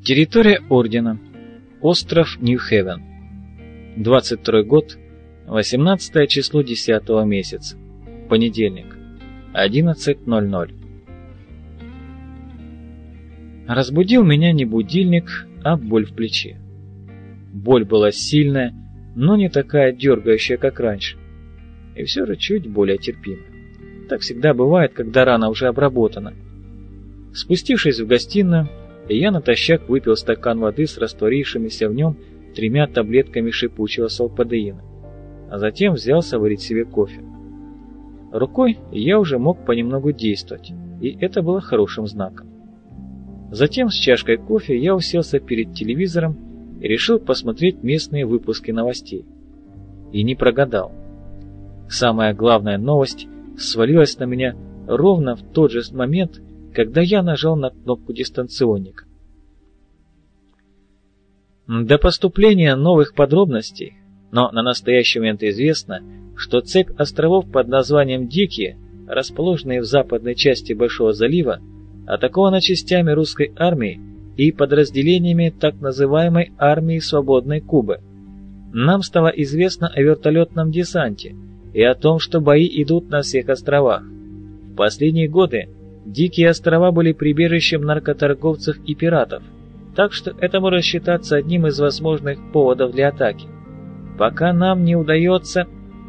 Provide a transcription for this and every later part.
Территория Ордена. Остров Нью-Хевен. 22 год, 18 число 10 месяца. Понедельник. 11:00. Разбудил меня не будильник, а боль в плече. Боль была сильная, но не такая дергающая, как раньше. И все же чуть более терпимая. Так всегда бывает, когда рана уже обработана. Спустившись в гостиную, я натощак выпил стакан воды с растворившимися в нем 3 таблетками шипучего салпадеина, а затем взялся варить себе кофе. Рукой я уже мог понемногу действовать, и это было хорошим знаком. Затем с чашкой кофе я уселся перед телевизором и решил посмотреть местные выпуски новостей. И не прогадал. Самая главная новость свалилась на меня ровно в тот же момент, когда я нажал на кнопку дистанционника. До поступления новых подробностей, но на настоящий момент известно, что цепь островов под названием Дикие, расположенные в западной части Большого залива, атакована частями русской армии и подразделениями так называемой армии Свободной Кубы. Нам стало известно о вертолетном десанте и о том, что бои идут на всех островах. В последние годы Дикие острова были прибежищем наркоторговцев и пиратов, так что это может считаться одним из возможных поводов для атаки. Пока нам не удается...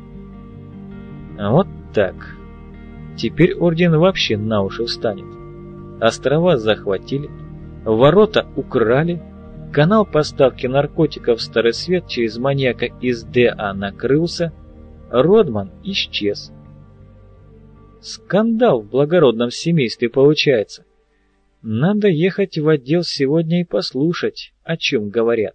Вот так. Теперь Орден вообще на уши встанет. Острова захватили, ворота украли, канал поставки наркотиков в Старый Свет через маньяка из ДА накрылся, Родман исчез. Скандал в благородном семействе получается. Надо ехать в отдел сегодня и послушать, о чем говорят.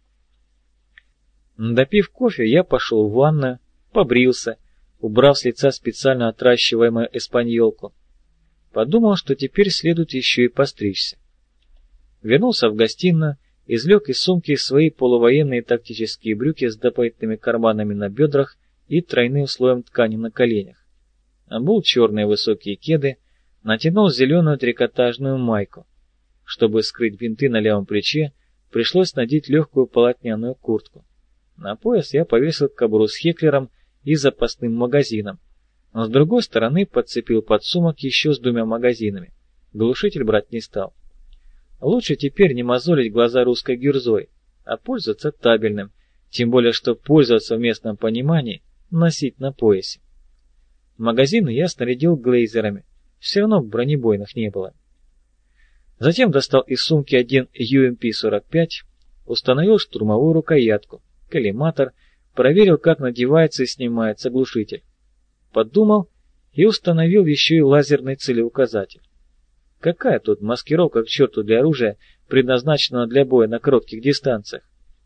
Допив кофе, я пошел в ванную, побрился, убрав с лица специально отращиваемую эспаньолку. Подумал, что теперь следует еще и постричься. Вернулся в гостиную, извлек из сумки свои полувоенные тактические брюки с дополнительными карманами на бедрах и тройным слоем ткани на коленях. Обул черные высокие кеды, натянул зеленую трикотажную майку. Чтобы скрыть бинты на левом плече, пришлось надеть легкую полотняную куртку. На пояс я повесил кобуру с хеклером и запасным магазином, но с другой стороны подцепил подсумок еще с 2 магазинами. Глушитель брать не стал. Лучше теперь не мозолить глаза русской гюрзой, а пользоваться табельным, тем более что пользоваться в местном понимании носить на поясе. Магазины я снарядил глейзерами, все равно бронебойных не было. Затем достал из сумки один UMP-45, установил штурмовую рукоятку, коллиматор, проверил, как надевается и снимается глушитель. Подумал и установил еще и лазерный целеуказатель. Какая тут маскировка к черту для оружия, предназначенного для боя на коротких дистанциях?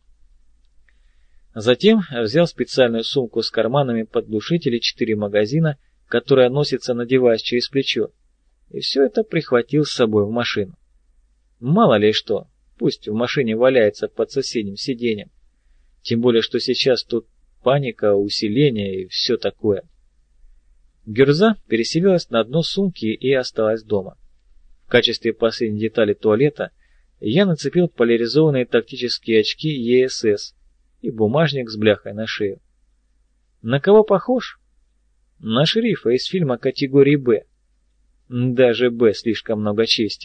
Затем взял специальную сумку с карманами под глушитель и 4 магазина, которая носится, надеваясь через плечо, и все это прихватил с собой в машину. Мало ли что, пусть в машине валяется под соседним сиденьем. Тем более, что сейчас тут паника, усиление и все такое. Гюрза переселилась на дно сумки и осталась дома. В качестве последней детали туалета я нацепил поляризованные тактические очки ЕСС и бумажник с бляхой на шею. На кого похож? На шерифа из фильма категории «Б». Даже «Б» слишком много чести.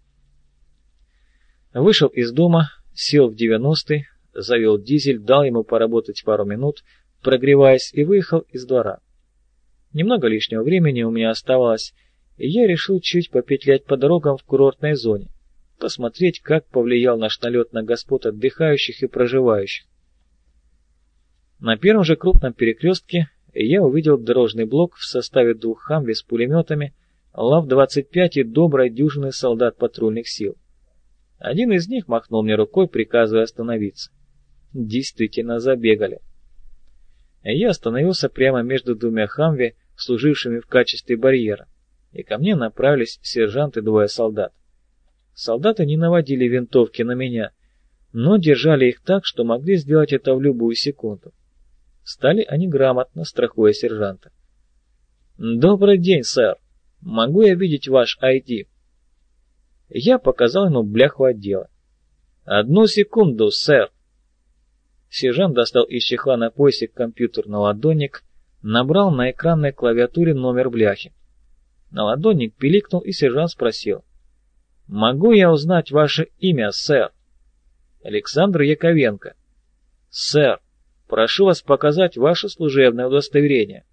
Вышел из дома, сел в 90-й, завел дизель, дал ему поработать пару минут, прогреваясь, и выехал из двора. Немного лишнего времени у меня оставалось, и я решил чуть попетлять по дорогам в курортной зоне, посмотреть, как повлиял наш налет на господ отдыхающих и проживающих. На первом же крупном перекрестке я увидел дорожный блок в составе 2 «Хамви» с пулеметами, ЛАВ-25 и доброй дюжины солдат патрульных сил. Один из них махнул мне рукой, приказывая остановиться. Действительно забегали. Я остановился прямо между 2 «Хамви», служившими в качестве барьера, и ко мне направились сержант и 2 солдат. Солдаты не наводили винтовки на меня, но держали их так, что могли сделать это в любую секунду. Стали они грамотно, страхуя сержанта. «Добрый день, сэр. Могу я видеть ваш ID?» Я показал ему бляху отдела. «Одну секунду, сэр!» Сержант достал из чехла на поясе компьютер-наладонник, набрал на экранной клавиатуре номер бляхи. Наладонник пиликнул, и сержант спросил. «Могу я узнать ваше имя, сэр?» «Александр Яковенко». «Сэр, прошу вас показать ваше служебное удостоверение».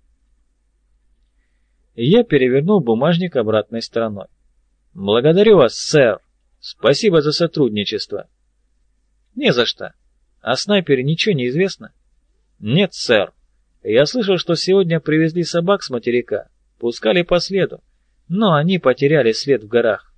Я перевернул бумажник обратной стороной. «Благодарю вас, сэр. Спасибо за сотрудничество». «Не за что. О снайпере ничего не известно?» «Нет, сэр. Я слышал, что сегодня привезли собак с материка, пускали по следу, но они потеряли след в горах».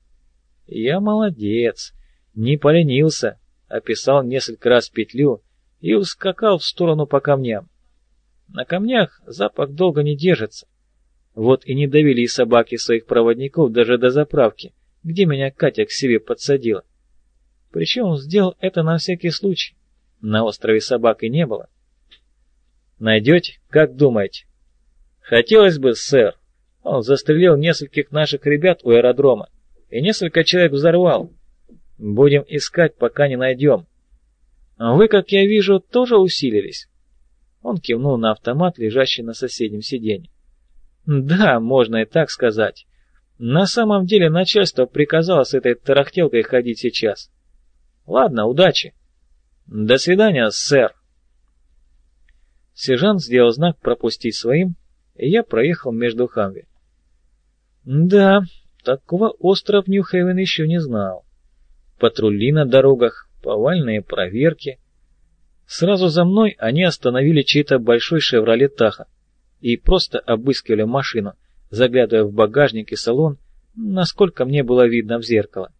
«Я молодец. Не поленился», описал несколько раз петлю и ускакал в сторону по камням. На камнях запах долго не держится. Вот и не довели собаки своих проводников даже до заправки, где меня Катя к себе подсадила. Причем он сделал это на всякий случай. На острове собак и не было. «Найдете? Как думаете?» «Хотелось бы, сэр. Он застрелил нескольких наших ребят у аэродрома и несколько человек взорвал. Будем искать, пока не найдем. Вы, как я вижу, тоже усилились?» Он кивнул на автомат, лежащий на соседнем сиденье. «Да, можно и так сказать. На самом деле начальство приказало с этой тарахтелкой ходить сейчас. Ладно, удачи. До свидания, сэр». Сержант сделал знак пропустить своим, и я проехал между Хамви. Да, такого острова Нью-Хейвен еще не знал. Патрули на дорогах, повальные проверки. Сразу за мной они остановили чей-то большой «Шевроле Таха» и просто обыскивали машину, заглядывая в багажник и салон, насколько мне было видно в зеркало.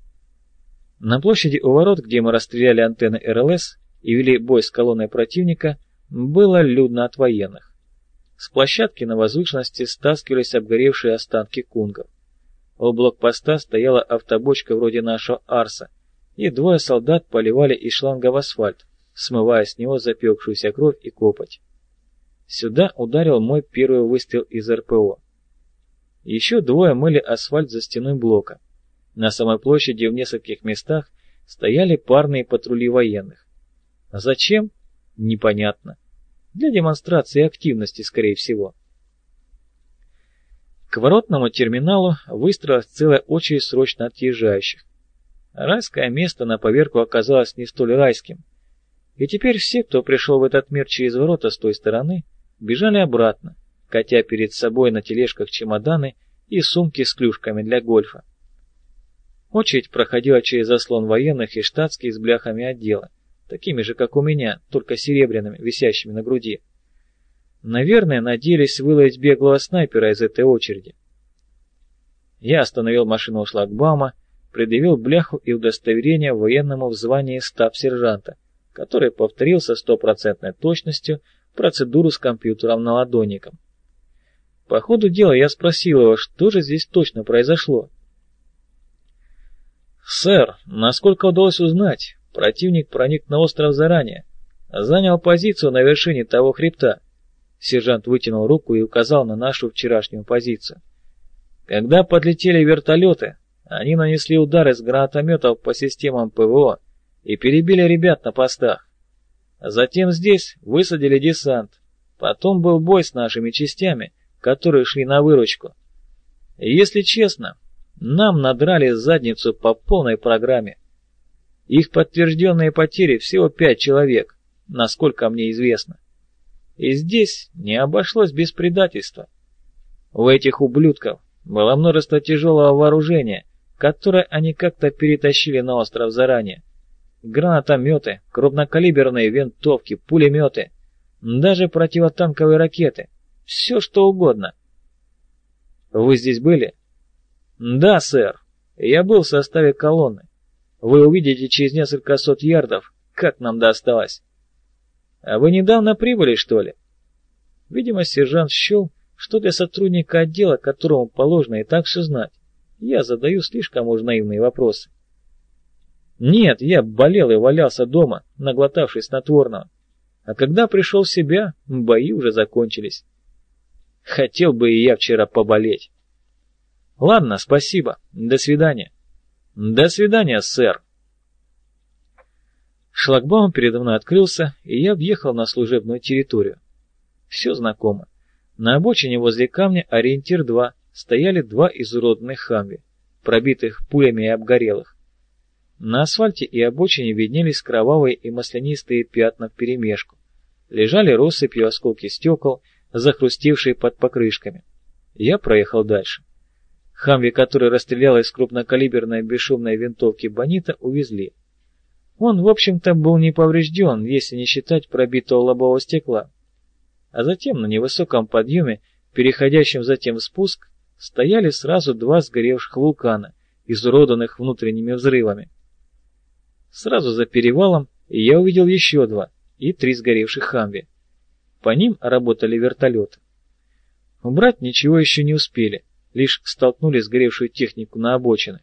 На площади у ворот, где мы расстреляли антенны РЛС и вели бой с колонной противника, было людно от военных. С площадки на возвышенности стаскивались обгоревшие останки кунгов. У блокпоста стояла автобочка вроде нашего Арса, и двое солдат поливали из шланга в асфальт, смывая с него запекшуюся кровь и копоть. Сюда ударил мой первый выстрел из РПО. Еще двое мыли асфальт за стеной блока. На самой площади в нескольких местах стояли парные патрули военных. Зачем? Непонятно. Для демонстрации активности, скорее всего. К воротному терминалу выстроилась целая очередь срочно отъезжающих. Райское место на поверку оказалось не столь райским. И теперь все, кто пришел в этот мир через ворота с той стороны, бежали обратно, катя перед собой на тележках чемоданы и сумки с клюшками для гольфа. Очередь проходила через заслон военных и штатских с бляхами отдела, такими же, как у меня, только серебряными, висящими на груди. Наверное, надеялись выловить беглого снайпера из этой очереди. Я остановил машину у шлагбаума, предъявил бляху и удостоверение военному в звании штаб-сержанта, который повторил со 100% точностью процедуру с компьютером-наладонником. По ходу дела я спросил его, что же здесь точно произошло. «Сэр, насколько удалось узнать, противник проник на остров заранее, занял позицию на вершине того хребта». Сержант вытянул руку и указал на нашу вчерашнюю позицию. «Когда подлетели вертолеты, они нанесли удары с гранатометов по системам ПВО и перебили ребят на постах. Затем здесь высадили десант. Потом был бой с нашими частями, которые шли на выручку. И если честно, нам надрали задницу по полной программе. Их подтвержденные потери всего 5 человек, насколько мне известно. И здесь не обошлось без предательства. У этих ублюдков было множество тяжелого вооружения, которое они как-то перетащили на остров заранее. Гранатометы, крупнокалиберные винтовки, пулеметы, даже противотанковые ракеты. Все что угодно. Вы здесь были? Да, сэр. Я был в составе колонны. Вы увидите через несколько сот ярдов, как нам досталось. А вы недавно прибыли, что ли? Видимо, сержант счел, что для сотрудника отдела, которому положено и так все знать, я задаю слишком уж наивные вопросы. Нет, я болел и валялся дома, наглотавшись снотворного. А когда пришел в себя, бои уже закончились. Хотел бы и я вчера поболеть. Ладно, спасибо. До свидания. До свидания, сэр. Шлагбаум передо мной открылся, и я въехал на служебную территорию. Все знакомо. На обочине возле камня «Ориентир-2» стояли два изуродованных «Хамви», пробитых пулями и обгорелых. На асфальте и обочине виднелись кровавые и маслянистые пятна вперемешку. Лежали россыпью осколки стекол, захрустевшие под покрышками. Я проехал дальше. «Хамви», который расстрелял из крупнокалиберной бесшумной винтовки «Бонита», увезли. Он, в общем-то, был не поврежден, если не считать пробитого лобового стекла. А затем на невысоком подъеме, переходящем затем в спуск, стояли сразу два сгоревших вулкана, изуродованных внутренними взрывами. Сразу за перевалом я увидел еще два и три сгоревших «Хамви». По ним работали вертолеты. Убрать ничего еще не успели, лишь столкнули сгоревшую технику на обочины.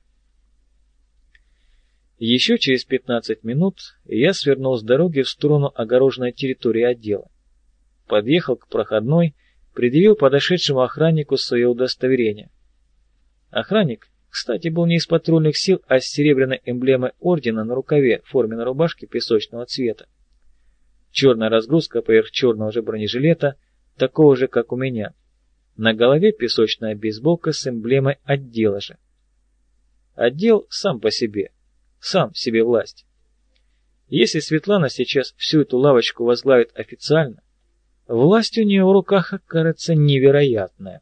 Еще через 15 минут я свернул с дороги в сторону огороженной территории отдела. Подъехал к проходной, предъявил подошедшему охраннику свое удостоверение. Охранник, кстати, был не из патрульных сил, а с серебряной эмблемой ордена на рукаве форменной рубашки песочного цвета. Черная разгрузка поверх черного же бронежилета, такого же, как у меня. На голове песочная бейсболка с эмблемой отдела же. Отдел сам по себе. Сам себе власть. Если Светлана сейчас всю эту лавочку возглавит официально, власть у нее в руках окажется невероятная.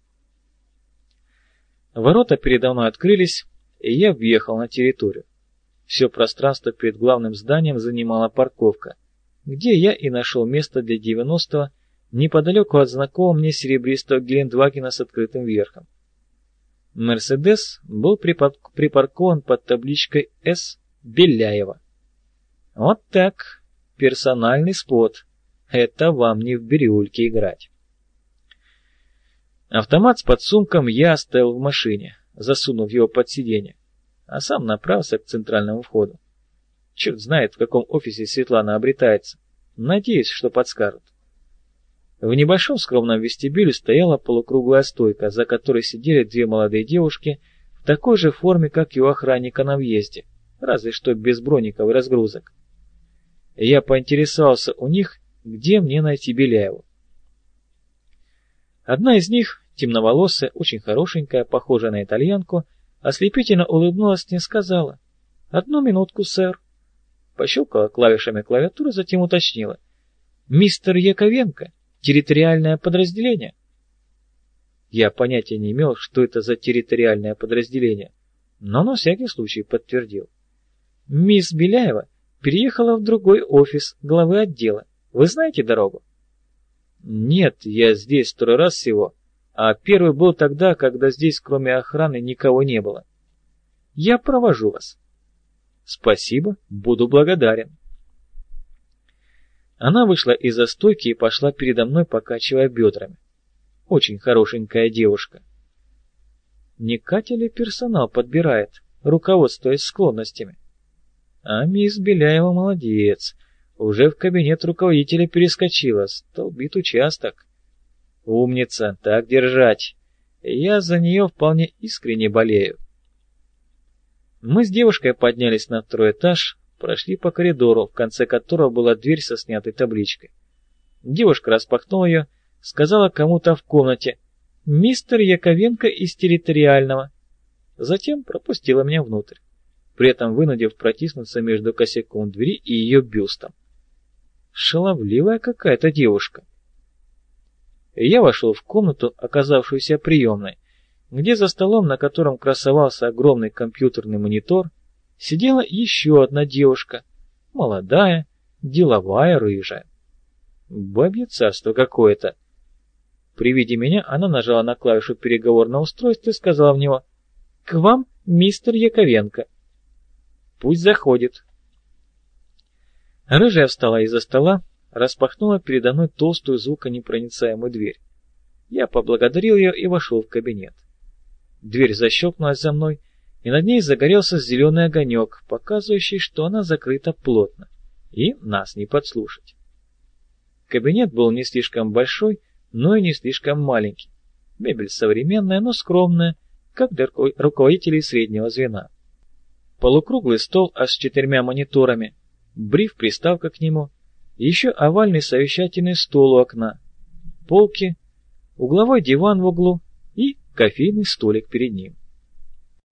Ворота передо мной открылись, и я въехал на территорию. Все пространство перед главным зданием занимала парковка, где я и нашел место для 90-го неподалеку от знакомого мне серебристого Гелендвагена с открытым верхом. «Мерседес» был припаркован под табличкой «С. Беляева». Вот так, персональный спот. Это вам не в бирюльке играть. Автомат с подсумком я оставил в машине, засунув его под сиденье, а сам направился к центральному входу. Черт знает, в каком офисе Светлана обретается. Надеюсь, что подскажут. В небольшом скромном вестибюле стояла полукруглая стойка, за которой сидели две молодые девушки в такой же форме, как и у охранника на въезде, разве что без броников и разгрузок. Я поинтересовался у них, где мне найти Беляеву. Одна из них, темноволосая, очень хорошенькая, похожая на итальянку, ослепительно улыбнулась мне и сказала: «Одну минутку, сэр». Пощелкала клавишами клавиатуры, затем уточнила: «Мистер Яковенко? Территориальное подразделение?» Я понятия не имел, что это за территориальное подразделение, но на всякий случай подтвердил. «Мисс Беляева переехала в другой офис главы отдела. Вы знаете дорогу?» «Нет, я здесь второй раз всего, а первый был тогда, когда здесь кроме охраны никого не было. Я провожу вас». «Спасибо, буду благодарен». Она вышла из-за стойки и пошла передо мной, покачивая бедрами. Очень хорошенькая девушка. Не Катя ли персонал подбирает, руководствуясь склонностями? А мисс Беляева молодец. Уже в кабинет руководителя перескочила, столбит участок. Умница, так держать. Я за нее вполне искренне болею. Мы с девушкой поднялись на второй этаж, прошли по коридору, в конце которого была дверь со снятой табличкой. Девушка распахнула ее, сказала кому-то в комнате: «Мистер Яковенко из территориального». Затем пропустила меня внутрь, при этом вынудив протиснуться между косяком двери и ее бюстом. Шаловливая какая-то девушка. Я вошел в комнату, оказавшуюся приемной, где за столом, на котором красовался огромный компьютерный монитор, сидела еще одна девушка, молодая, деловая, рыжая. Бабье царство какое-то. При виде меня она нажала на клавишу переговорного устройства и сказала в него: «К вам, мистер Яковенко». «Пусть заходит». Рыжая встала из-за стола, распахнула передо мной толстую звуконепроницаемую дверь. Я поблагодарил ее и вошел в кабинет. Дверь защелкнулась за мной, и над ней загорелся зеленый огонек, показывающий, что она закрыта плотно, и нас не подслушать. Кабинет был не слишком большой, но и не слишком маленький. Мебель современная, но скромная, как для руководителей среднего звена. Полукруглый стол аж с 4 мониторами, бриф-приставка к нему, еще овальный совещательный стол у окна, полки, угловой диван в углу и кофейный столик перед ним.